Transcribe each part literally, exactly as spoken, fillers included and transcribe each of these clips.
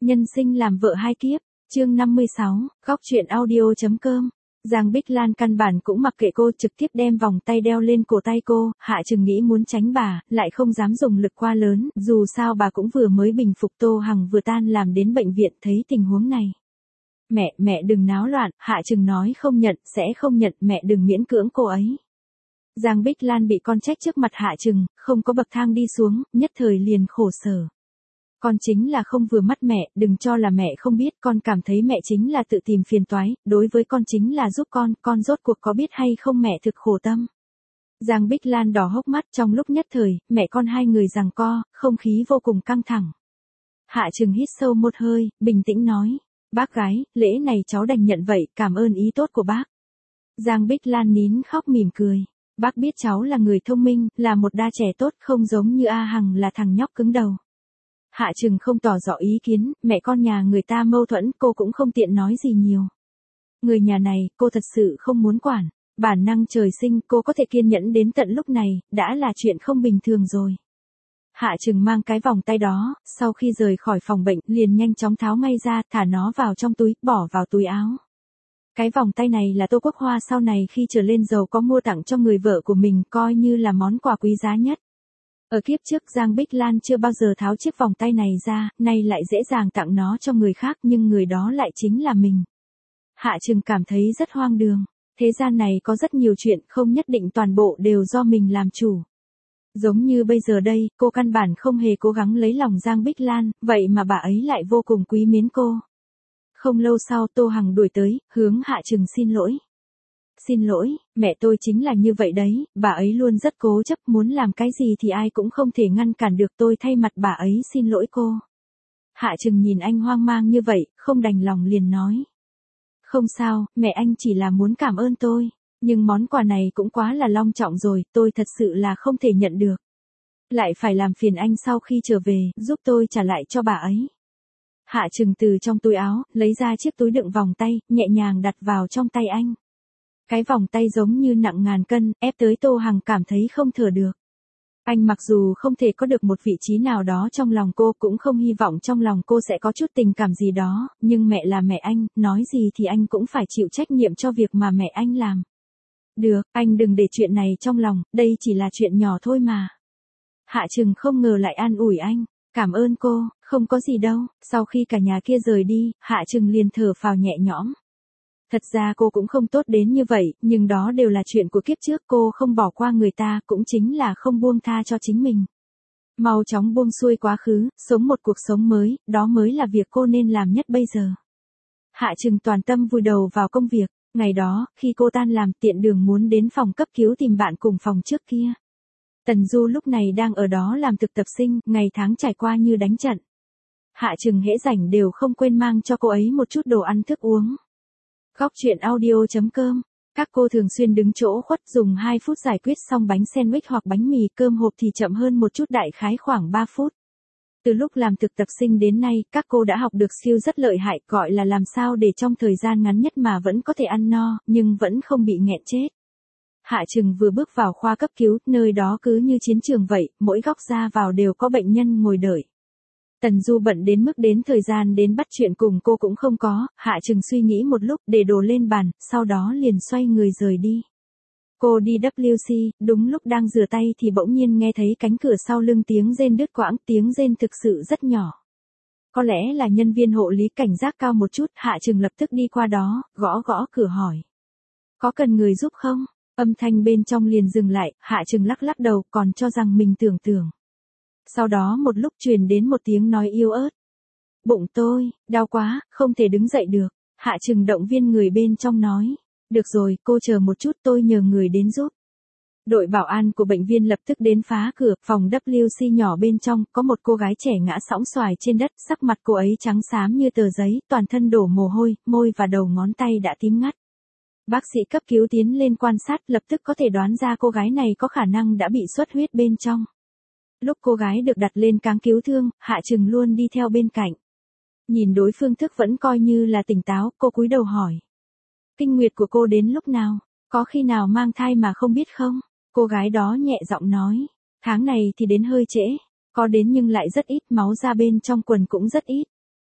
Nhân sinh làm vợ hai kiếp, chương năm mươi sáu, góc truyện audio.com. Giang Bích Lan căn bản cũng mặc kệ cô, trực tiếp đem vòng tay đeo lên cổ tay cô. Hạ Trừng nghĩ muốn tránh bà, lại không dám dùng lực quá lớn, dù sao bà cũng vừa mới bình phục, Tô Hằng vừa tan làm đến bệnh viện, thấy tình huống này. Mẹ, mẹ đừng náo loạn, Hạ Trừng nói không nhận, sẽ không nhận, mẹ đừng miễn cưỡng cô ấy. Giang Bích Lan bị con trách trước mặt Hạ Trừng, không có bậc thang đi xuống, nhất thời liền khổ sở. Con chính là không vừa mắt mẹ, đừng cho là mẹ không biết, con cảm thấy mẹ chính là tự tìm phiền toái, đối với con chính là giúp con, con rốt cuộc có biết hay không mẹ thực khổ tâm. Giang Bích Lan đỏ hốc mắt, trong lúc nhất thời, mẹ con hai người giằng co, không khí vô cùng căng thẳng. Hạ Trừng hít sâu một hơi, bình tĩnh nói, bác gái, lễ này cháu đành nhận vậy, cảm ơn ý tốt của bác. Giang Bích Lan nín khóc mỉm cười, bác biết cháu là người thông minh, là một đa trẻ tốt, không giống như A Hằng là thằng nhóc cứng đầu. Hạ Trừng không tỏ rõ ý kiến, mẹ con nhà người ta mâu thuẫn, cô cũng không tiện nói gì nhiều. Người nhà này, cô thật sự không muốn quản, bản năng trời sinh, cô có thể kiên nhẫn đến tận lúc này, đã là chuyện không bình thường rồi. Hạ Trừng mang cái vòng tay đó, sau khi rời khỏi phòng bệnh, liền nhanh chóng tháo ngay ra, thả nó vào trong túi, bỏ vào túi áo. Cái vòng tay này là Tô Quốc Hoa sau này khi trở lên giàu có mua tặng cho người vợ của mình, coi như là món quà quý giá nhất. Ở kiếp trước Giang Bích Lan chưa bao giờ tháo chiếc vòng tay này ra, nay lại dễ dàng tặng nó cho người khác, nhưng người đó lại chính là mình. Hạ Trừng cảm thấy rất hoang đường, thế gian này có rất nhiều chuyện, không nhất định toàn bộ đều do mình làm chủ. Giống như bây giờ đây, cô căn bản không hề cố gắng lấy lòng Giang Bích Lan, vậy mà bà ấy lại vô cùng quý mến cô. Không lâu sau Tô Hằng đuổi tới, hướng Hạ Trừng xin lỗi. Xin lỗi, mẹ tôi chính là như vậy đấy, bà ấy luôn rất cố chấp, muốn làm cái gì thì ai cũng không thể ngăn cản được, tôi thay mặt bà ấy xin lỗi cô. Hạ Trừng nhìn anh hoang mang như vậy, không đành lòng liền nói. Không sao, mẹ anh chỉ là muốn cảm ơn tôi, nhưng món quà này cũng quá là long trọng rồi, tôi thật sự là không thể nhận được. Lại phải làm phiền anh sau khi trở về, giúp tôi trả lại cho bà ấy. Hạ Trừng từ trong túi áo, lấy ra chiếc túi đựng vòng tay, nhẹ nhàng đặt vào trong tay anh. Cái vòng tay giống như nặng ngàn cân, ép tới Tô Hằng cảm thấy không thở được. Anh mặc dù không thể có được một vị trí nào đó trong lòng cô, cũng không hy vọng trong lòng cô sẽ có chút tình cảm gì đó, nhưng mẹ là mẹ anh, nói gì thì anh cũng phải chịu trách nhiệm cho việc mà mẹ anh làm. Được, anh đừng để chuyện này trong lòng, đây chỉ là chuyện nhỏ thôi mà. Hạ Trừng không ngờ lại an ủi anh, cảm ơn cô, không có gì đâu. Sau khi cả nhà kia rời đi, Hạ Trừng liền thở phào nhẹ nhõm. Thật ra cô cũng không tốt đến như vậy, nhưng đó đều là chuyện của kiếp trước, cô không bỏ qua người ta, cũng chính là không buông tha cho chính mình. Mau chóng buông xuôi quá khứ, sống một cuộc sống mới, đó mới là việc cô nên làm nhất bây giờ. Hạ Trừng toàn tâm vùi đầu vào công việc, ngày đó, khi cô tan làm, tiện đường muốn đến phòng cấp cứu tìm bạn cùng phòng trước kia. Tần Du lúc này đang ở đó làm thực tập sinh, ngày tháng trải qua như đánh trận. Hạ Trừng hễ rảnh đều không quên mang cho cô ấy một chút đồ ăn thức uống. Góc truyện audio.com. Các cô thường xuyên đứng chỗ khuất, dùng hai phút giải quyết xong bánh sandwich hoặc bánh mì, cơm hộp thì chậm hơn một chút, đại khái khoảng ba phút. Từ lúc làm thực tập sinh đến nay, các cô đã học được skill rất lợi hại, gọi là làm sao để trong thời gian ngắn nhất mà vẫn có thể ăn no, nhưng vẫn không bị nghẹn chết. Hạ Trừng vừa bước vào khoa cấp cứu, nơi đó cứ như chiến trường vậy, mỗi góc ra vào đều có bệnh nhân ngồi đợi. Tần Du bận đến mức đến thời gian đến bắt chuyện cùng cô cũng không có, Hạ Trừng suy nghĩ một lúc, để đồ lên bàn, sau đó liền xoay người rời đi. Cô đi W C, đúng lúc đang rửa tay thì bỗng nhiên nghe thấy cánh cửa sau lưng tiếng rên đứt quãng, tiếng rên thực sự rất nhỏ. Có lẽ là nhân viên hộ lý cảnh giác cao một chút, Hạ Trừng lập tức đi qua đó, gõ gõ cửa hỏi. Có cần người giúp không? Âm thanh bên trong liền dừng lại, Hạ Trừng lắc lắc đầu, còn cho rằng mình tưởng tưởng. Sau đó một lúc truyền đến một tiếng nói yếu ớt. Bụng tôi, đau quá, không thể đứng dậy được. Hạ Trừng động viên người bên trong nói. Được rồi, cô chờ một chút, tôi nhờ người đến giúp. Đội bảo an của bệnh viện lập tức đến phá cửa, phòng W C nhỏ bên trong, có một cô gái trẻ ngã sõng xoài trên đất, sắc mặt cô ấy trắng xám như tờ giấy, toàn thân đổ mồ hôi, môi và đầu ngón tay đã tím ngắt. Bác sĩ cấp cứu tiến lên quan sát, lập tức có thể đoán ra cô gái này có khả năng đã bị xuất huyết bên trong. Lúc cô gái được đặt lên cáng cứu thương, Hạ Trừng luôn đi theo bên cạnh. Nhìn đối phương thức vẫn coi như là tỉnh táo, cô cúi đầu hỏi. Kinh nguyệt của cô đến lúc nào? Có khi nào mang thai mà không biết không? Cô gái đó nhẹ giọng nói. Tháng này thì đến hơi trễ. Có đến nhưng lại rất ít, máu ra bên trong quần cũng rất ít.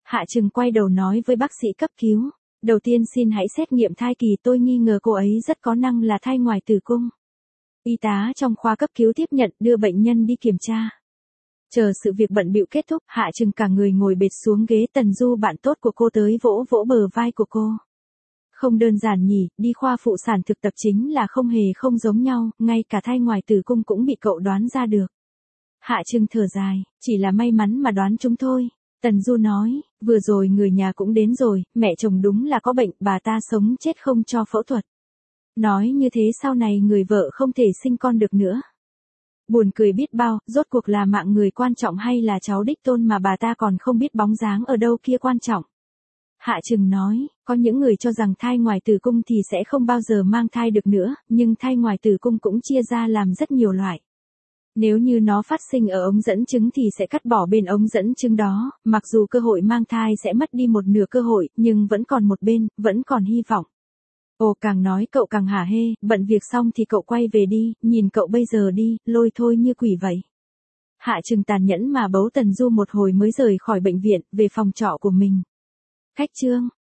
Hạ Trừng quay đầu nói với bác sĩ cấp cứu. Đầu tiên xin hãy xét nghiệm thai kỳ, tôi nghi ngờ cô ấy rất có năng là thai ngoài tử cung. Y tá trong khoa cấp cứu tiếp nhận, đưa bệnh nhân đi kiểm tra. Chờ sự việc bận bịu kết thúc, Hạ Trừng cả người ngồi bệt xuống ghế, Tần Du bạn tốt của cô tới vỗ vỗ bờ vai của cô. Không đơn giản nhỉ, đi khoa phụ sản thực tập chính là không hề không giống nhau, ngay cả thai ngoài tử cung cũng bị cậu đoán ra được. Hạ Trừng thở dài, chỉ là may mắn mà đoán chúng thôi. Tần Du nói, vừa rồi người nhà cũng đến rồi, mẹ chồng đúng là có bệnh, bà ta sống chết không cho phẫu thuật. Nói như thế sau này người vợ không thể sinh con được nữa. Buồn cười biết bao, rốt cuộc là mạng người quan trọng hay là cháu đích tôn mà bà ta còn không biết bóng dáng ở đâu kia quan trọng. Hạ Trừng nói, có những người cho rằng thai ngoài tử cung thì sẽ không bao giờ mang thai được nữa, nhưng thai ngoài tử cung cũng chia ra làm rất nhiều loại. Nếu như nó phát sinh ở ống dẫn trứng thì sẽ cắt bỏ bên ống dẫn trứng đó, mặc dù cơ hội mang thai sẽ mất đi một nửa cơ hội, nhưng vẫn còn một bên, vẫn còn hy vọng. Ồ, càng nói cậu càng hả hê, bận việc xong thì cậu quay về đi, nhìn cậu bây giờ đi, lôi thôi như quỷ vậy. Hạ Trừng tàn nhẫn mà bấu Tần Du một hồi mới rời khỏi bệnh viện, về phòng trọ của mình. Khách trương.